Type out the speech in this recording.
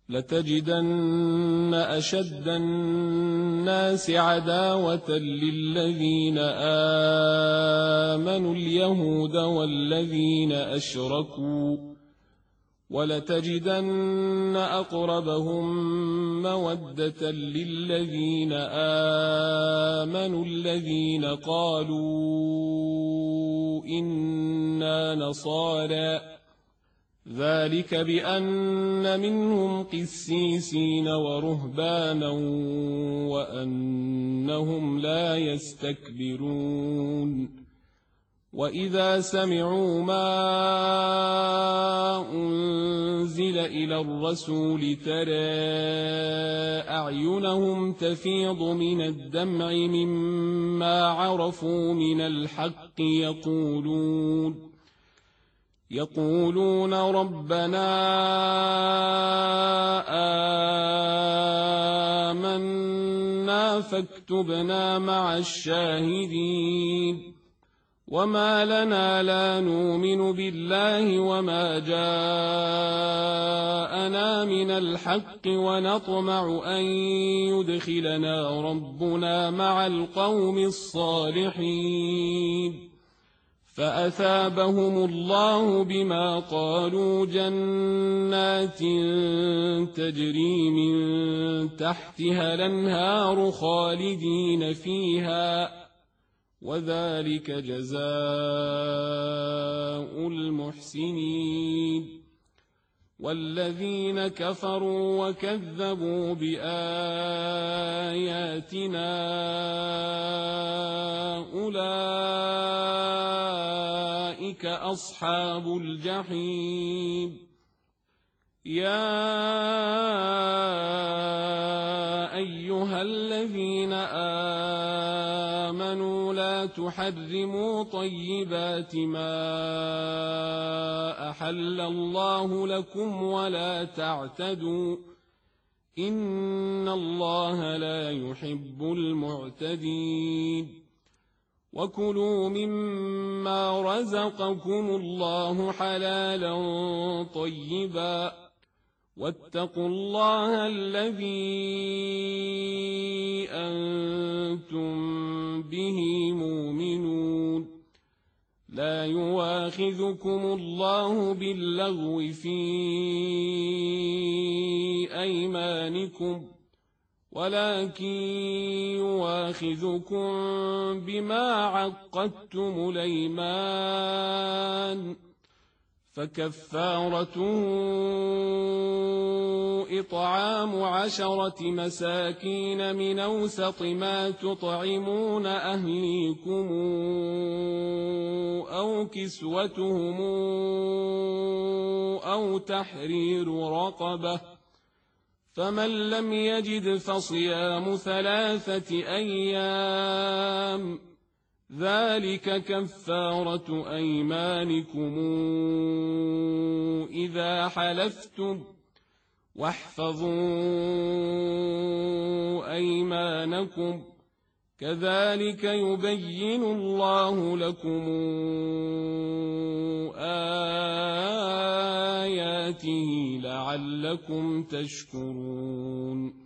لتجدن أشد الناس عداوة للذين آمنوا اليهود والذين أشركوا ولتجدن أقربهم مودة للذين آمنوا الذين قالوا إنا نصارى ذلك بأن منهم قسيسين ورهبانا وأنهم لا يستكبرون وإذا سمعوا ما أنزل إلى الرسول ترى أعينهم تفيض من الدمع مما عرفوا من الحق يقولون ربنا آمنا فاكتبنا مع الشاهدين وما لنا لا نؤمن بالله وما جاءنا من الحق ونطمع أن يدخلنا ربنا مع القوم الصالحين فأثابهم الله بما قالوا جنات تجري من تحتها الأنهار خالدين فيها وذلك جزاء المحسنين والذين كفروا وكذبوا بآياتنا أولئك أصحاب الجحيم يا أيها الذين آمنوا لا تحرموا طيبات ما أحل الله لكم ولا تعتدوا إن الله لا يحب المعتدين وكلوا مما رزقكم الله حلالا طيبا واتقوا الله الذي أنتم به مؤمنون لا يؤاخذكم الله باللغو في أيمانكم ولكن يؤاخذكم بما عقدتم الأيمان فكفارته إطعام 10 مساكين من أوسط ما تطعمون أهليكم أو كسوتهم أو تحرير رقبة فمن لم يجد فصيام 3 أيام ذلك كفارة أيمانكم إذا حلفتم واحفظوا أيمانكم كذلك يبين الله لكم آياته لعلكم تشكرون